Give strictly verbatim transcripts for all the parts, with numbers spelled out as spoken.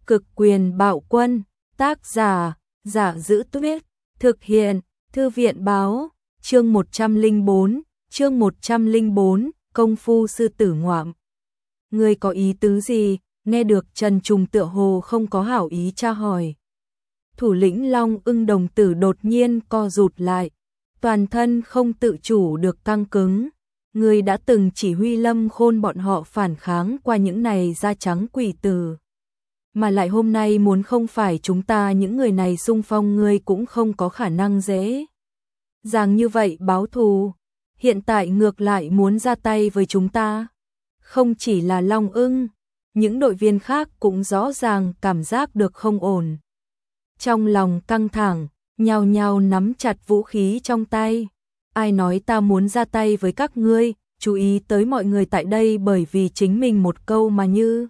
Cực quyền bạo quân, tác giả, Giả Giữ Tuyết, thực hiện, Thư viện báo, chương một trăm lẻ bốn, chương một trăm lẻ bốn, công phu sư tử ngoạm. Ngươi có ý tứ gì? Nghe được Trần Trùng tựa hồ không có hảo ý tra hỏi. Thủ lĩnh Long Ưng đồng tử đột nhiên co rụt lại, toàn thân không tự chủ được căng cứng. Ngươi đã từng chỉ huy Lâm Khôn bọn họ phản kháng qua những này da trắng quỷ tử. Mà lại hôm nay muốn không phải chúng ta những người này xung phong ngươi cũng không có khả năng dễ dàng như vậy báo thù. Hiện tại ngược lại muốn ra tay với chúng ta. Không chỉ là Long Ưng, những đội viên khác cũng rõ ràng cảm giác được không ổn. Trong lòng căng thẳng, nhao nhao nắm chặt vũ khí trong tay. Ai nói ta muốn ra tay với các ngươi, chú ý tới mọi người tại đây bởi vì chính mình một câu mà như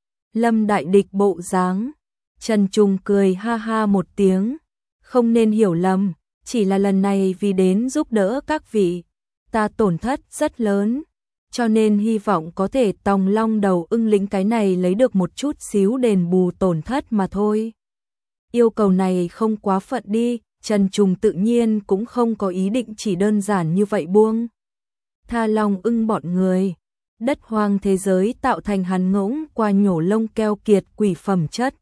Lâm đại địch bộ dáng. Trần Trùng cười ha ha một tiếng, không nên hiểu lầm, chỉ là lần này vì đến giúp đỡ các vị, ta tổn thất rất lớn, cho nên hy vọng có thể tòng Long đầu ưng lĩnh cái này lấy được một chút xíu đền bù tổn thất mà thôi. Yêu cầu này không quá phận đi, Trần Trùng tự nhiên cũng không có ý định chỉ đơn giản như vậy buông tha Long Ưng bọn người. Đất hoang thế giới tạo thành hắn ngỗng qua nhổ lông keo kiệt quỷ phẩm chất.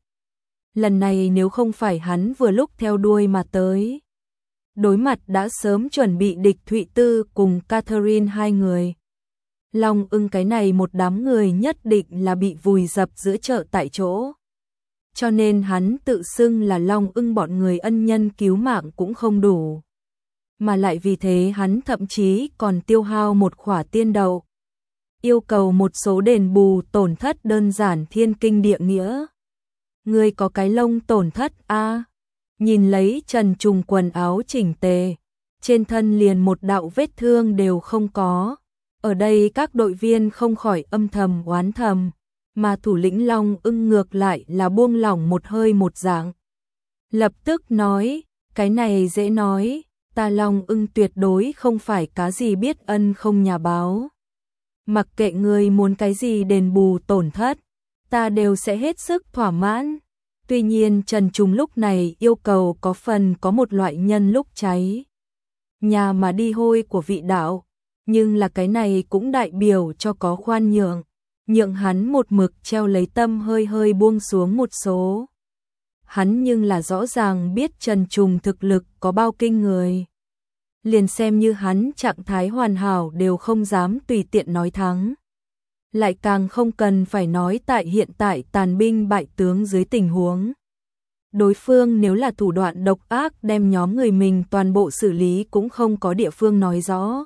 Lần này nếu không phải hắn vừa lúc theo đuôi mà tới, đối mặt đã sớm chuẩn bị địch Thụy Tư cùng Catherine hai người. Long Ưng cái này một đám người nhất định là bị vùi dập giữa chợ tại chỗ. Cho nên hắn tự xưng là Long Ưng bọn người ân nhân cứu mạng cũng không đủ. Mà lại vì thế hắn thậm chí còn tiêu hao một khỏa tiên đậu. Yêu cầu một số đền bù tổn thất đơn giản thiên kinh địa nghĩa. Ngươi có cái lông tổn thất a? À? Nhìn lấy Trần Trùng quần áo chỉnh tề, trên thân liền một đạo vết thương đều không có. Ở đây các đội viên không khỏi âm thầm oán thầm, mà thủ lĩnh Long Ưng ngược lại là buông lỏng một hơi một dạng. Lập tức nói, cái này dễ nói, ta Long Ưng tuyệt đối không phải cá gì biết ân không nhà báo. Mặc kệ ngươi muốn cái gì đền bù tổn thất, ta đều sẽ hết sức thỏa mãn. Tuy nhiên Trần Trùng lúc này yêu cầu có phần có một loại nhân lúc cháy nhà mà đi hôi của vị đạo, nhưng là cái này cũng đại biểu cho có khoan nhượng, nhượng hắn một mực treo lấy tâm hơi hơi buông xuống một số. Hắn nhưng là rõ ràng biết Trần Trùng thực lực có bao kinh người. Liền xem như hắn trạng thái hoàn hảo đều không dám tùy tiện nói thắng. Lại càng không cần phải nói tại hiện tại tàn binh bại tướng dưới tình huống. Đối phương nếu là thủ đoạn độc ác đem nhóm người mình toàn bộ xử lý cũng không có địa phương nói rõ.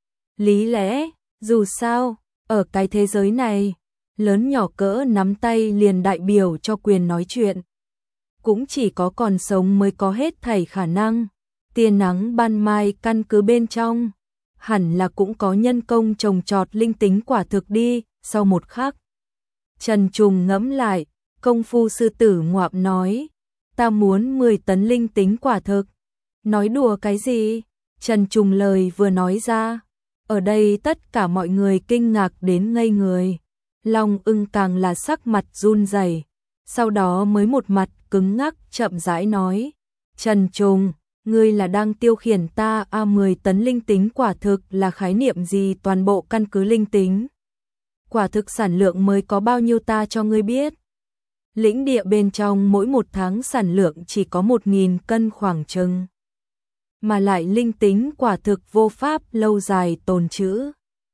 Lý lẽ, dù sao, ở cái thế giới này, lớn nhỏ cỡ nắm tay liền đại biểu cho quyền nói chuyện. Cũng chỉ có còn sống mới có hết thảy khả năng. Tia nắng ban mai căn cứ bên trong, hẳn là cũng có nhân công trồng trọt linh tính quả thực đi. Sau một khắc, Trần Trùng ngẫm lại, công phu sư tử ngoạm nói, ta muốn mười tấn linh tính quả thực. Nói đùa cái gì? Trần Trùng lời vừa nói ra, ở đây tất cả mọi người kinh ngạc đến ngây người. Long Ưng càng là sắc mặt run rẩy, sau đó mới một mặt cứng ngắc chậm rãi nói, Trần Trùng, ngươi là đang tiêu khiển ta a mười tấn linh tính quả thực là khái niệm gì? Toàn bộ căn cứ linh tính quả thực sản lượng mới có bao nhiêu ta cho ngươi biết. Lĩnh địa bên trong mỗi một tháng sản lượng chỉ có một nghìn cân khoảng chừng. Mà lại linh tính quả thực vô pháp lâu dài tồn trữ.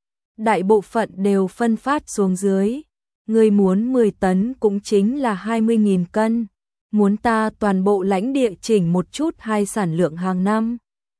Đại bộ phận đều phân phát xuống dưới. Ngươi muốn mười tấn cũng chính là hai mươi nghìn cân. Muốn ta toàn bộ lãnh địa chỉnh một chút hai sản lượng hàng năm.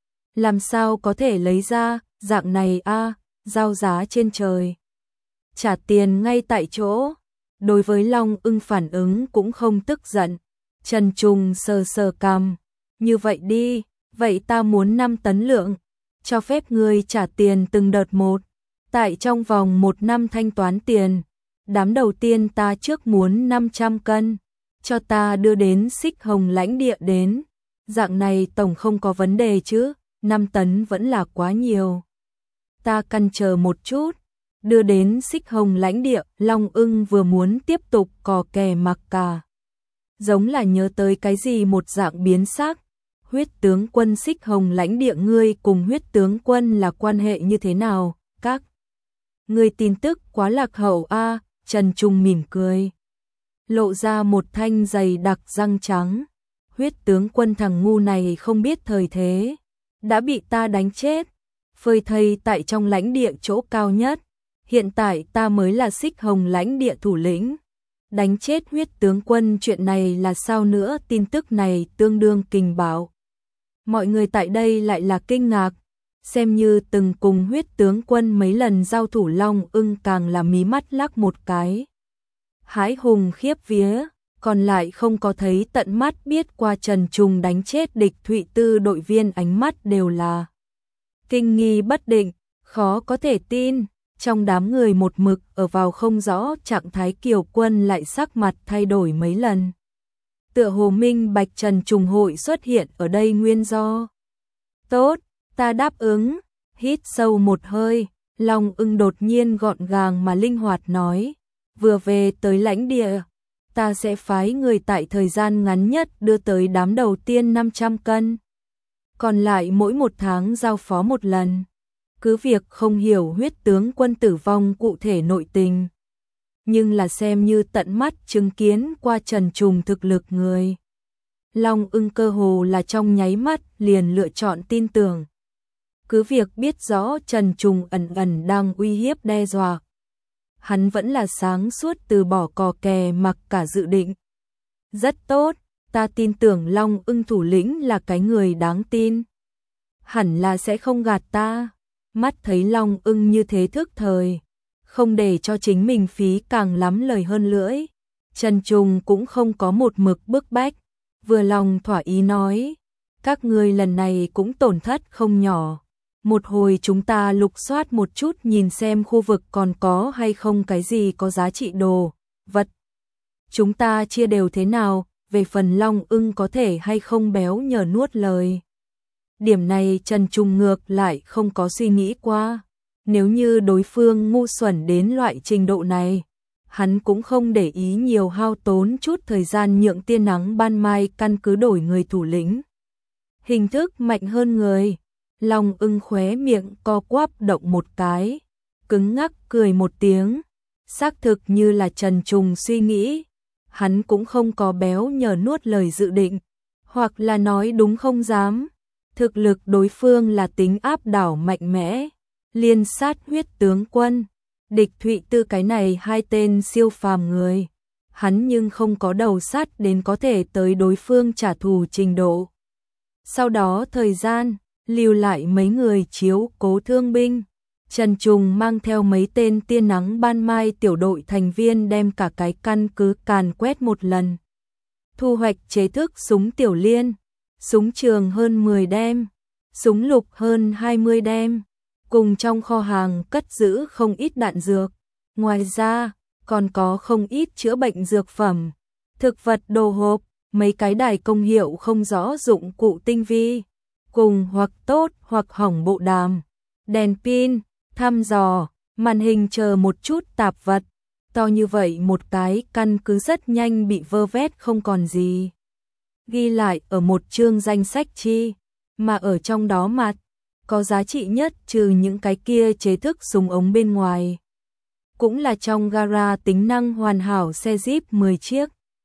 Làm sao có thể lấy ra, dạng này a à, giao giá trên trời. Trả tiền ngay tại chỗ. Đối với Long Ưng phản ứng cũng không tức giận. Trần Trùng sờ sờ cằm. Như vậy đi, vậy ta muốn năm tấn lượng. Cho phép ngươi trả tiền từng đợt một. Tại trong vòng một năm thanh toán tiền. Đám đầu tiên ta trước muốn năm trăm cân. Cho ta đưa đến Xích Hồng lãnh địa đến. Dạng này tổng không có vấn đề chứ. năm tấn vẫn là quá nhiều. Ta căn chờ một chút. Đưa đến Xích Hồng lãnh địa, Long Ưng vừa muốn tiếp tục cò kè mặc cả. giống là nhớ tới cái gì một dạng biến sắc. Huyết tướng quân Xích Hồng lãnh địa, ngươi cùng huyết tướng quân là quan hệ như thế nào? Các ngươi tin tức quá lạc hậu a. Trần Trung mỉm cười, lộ ra một thanh dày đặc răng trắng. Huyết tướng quân thằng ngu này không biết thời thế, đã bị ta đánh chết, phơi thây tại trong lãnh địa chỗ cao nhất. Hiện tại ta mới là Xích Hồng lãnh địa thủ lĩnh. Đánh chết huyết tướng quân chuyện này là sao nữa? Tin tức này tương đương kinh bạo. Mọi người tại đây lại là kinh ngạc, xem như từng cùng huyết tướng quân mấy lần giao thủ Long Ưng càng là mí mắt lắc một cái. Hãi hùng khiếp vía, còn lại không có thấy tận mắt biết qua Trần Trung đánh chết địch Thụy Tư đội viên, ánh mắt đều là kinh nghi bất định, khó có thể tin. Trong đám người một mực ở vào không rõ trạng thái Kiều Quân lại sắc mặt thay đổi mấy lần. Tựa hồ minh bạch Trần Trung hội xuất hiện ở đây nguyên do. Tốt, ta đáp ứng. Hít sâu một hơi, Long Ưng đột nhiên gọn gàng mà linh hoạt nói, vừa về tới lãnh địa, ta sẽ phái người tại thời gian ngắn nhất đưa tới đám đầu tiên năm trăm cân. Còn lại mỗi một tháng giao phó một lần. Cứ việc không hiểu huyết tướng quân tử vong cụ thể nội tình, nhưng là xem như tận mắt chứng kiến qua Trần Trung thực lực người. Long Ưng cơ hồ là trong nháy mắt liền lựa chọn tin tưởng. Cứ việc biết rõ Trần Trung ẩn ẩn đang uy hiếp đe dọa, hắn vẫn là sáng suốt từ bỏ cò kè mặc cả dự định. Rất tốt, ta tin tưởng Long Ưng thủ lĩnh là cái người đáng tin. Hẳn là sẽ không gạt ta. Mắt thấy Long Ưng như thế thức thời, không để cho chính mình phí càng lắm lời hơn lưỡi, Trần Trung cũng không có một mực bức bách, vừa lòng thỏa ý nói, các ngươi lần này cũng tổn thất không nhỏ. Một hồi chúng ta lục soát một chút nhìn xem khu vực còn có hay không cái gì có giá trị đồ, vật. Chúng ta chia đều thế nào, về phần Long Ưng có thể hay không béo nhờ nuốt lời. Điểm này Trần Trung ngược lại không có suy nghĩ qua. Nếu như đối phương ngu xuẩn đến loại trình độ này, hắn cũng không để ý nhiều, hao tốn chút thời gian nhượng tia nắng ban mai căn cứ đổi người thủ lĩnh. Hình thức mạnh hơn người. Long Ưng khóe miệng co quắp động một cái, cứng ngắc cười một tiếng. Xác thực như là Trần Trung suy nghĩ, hắn cũng không có béo nhờ nuốt lời dự định, hoặc là nói đúng không dám. Thực lực đối phương là tính áp đảo mạnh mẽ, liên sát huyết tướng quân, địch Thụy Tư cái này hai tên siêu phàm người, hắn nhưng không có đầu sắt đến có thể tới đối phương trả thù trình độ. Sau đó thời gian, lưu lại mấy người chiếu cố thương binh, Trần Trung mang theo mấy tên tia nắng ban mai tiểu đội thành viên đem cả cái căn cứ càn quét một lần. Thu hoạch chế thức súng tiểu liên, súng trường hơn mười đem, súng lục hơn hai mươi đem, cùng trong kho hàng cất giữ không ít đạn dược. Ngoài ra, còn có không ít chữa bệnh dược phẩm, thực vật đồ hộp, mấy cái đài công hiệu không rõ dụng cụ tinh vi, cùng hoặc tốt hoặc hỏng bộ đàm, đèn pin, thăm dò, màn hình chờ một chút tạp vật. To như vậy một cái căn cứ rất nhanh bị vơ vét không còn gì. Ghi lại ở một chương danh sách chi, mà ở trong đó mặt, có giá trị nhất trừ những cái kia chế thức súng ống bên ngoài. Cũng là trong gara tính năng hoàn hảo xe Jeep mười chiếc.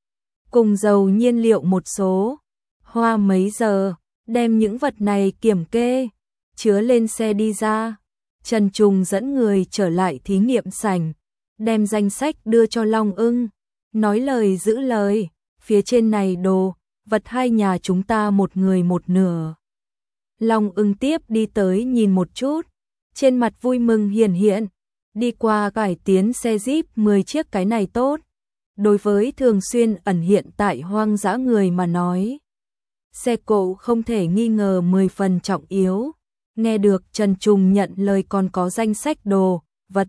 Cùng dầu nhiên liệu một số. Hoa mấy giờ, đem những vật này kiểm kê, chứa lên xe đi ra. Trần Trung dẫn người trở lại thí nghiệm sảnh, đem danh sách đưa cho Long Ưng. Nói lời giữ lời, phía trên này đồ, vật hai nhà chúng ta một người một nửa. Long Ưng tiếp đi tới nhìn một chút, trên mặt vui mừng hiển hiện, đi qua cải tiến xe Jeep mười chiếc cái này tốt. Đối với thường xuyên ẩn hiện tại hoang dã người mà nói, xe cộ không thể nghi ngờ mười phần trọng yếu. Nghe được Trần Trung nhận lời còn có danh sách đồ, vật.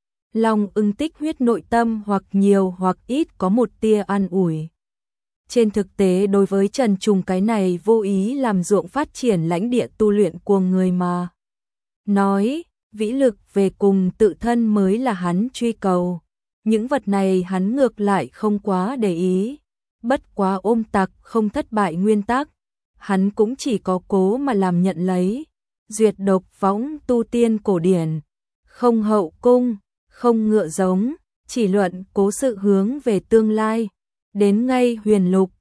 Long Ưng tích huyết nội tâm hoặc nhiều hoặc ít có một tia an ủi. Trên thực tế đối với Trần Trung cái này vô ý làm ruộng phát triển lãnh địa tu luyện của người mà nói, vĩ lực về cùng tự thân mới là hắn truy cầu. Những vật này hắn ngược lại không quá để ý. bất quá ôm tặc không thất bại nguyên tắc, hắn cũng chỉ có cố mà làm nhận lấy. Duyệt độc võng tu tiên cổ điển, không hậu cung, không ngựa giống, chỉ luận cố sự hướng về tương lai. Đến ngay huyền lục,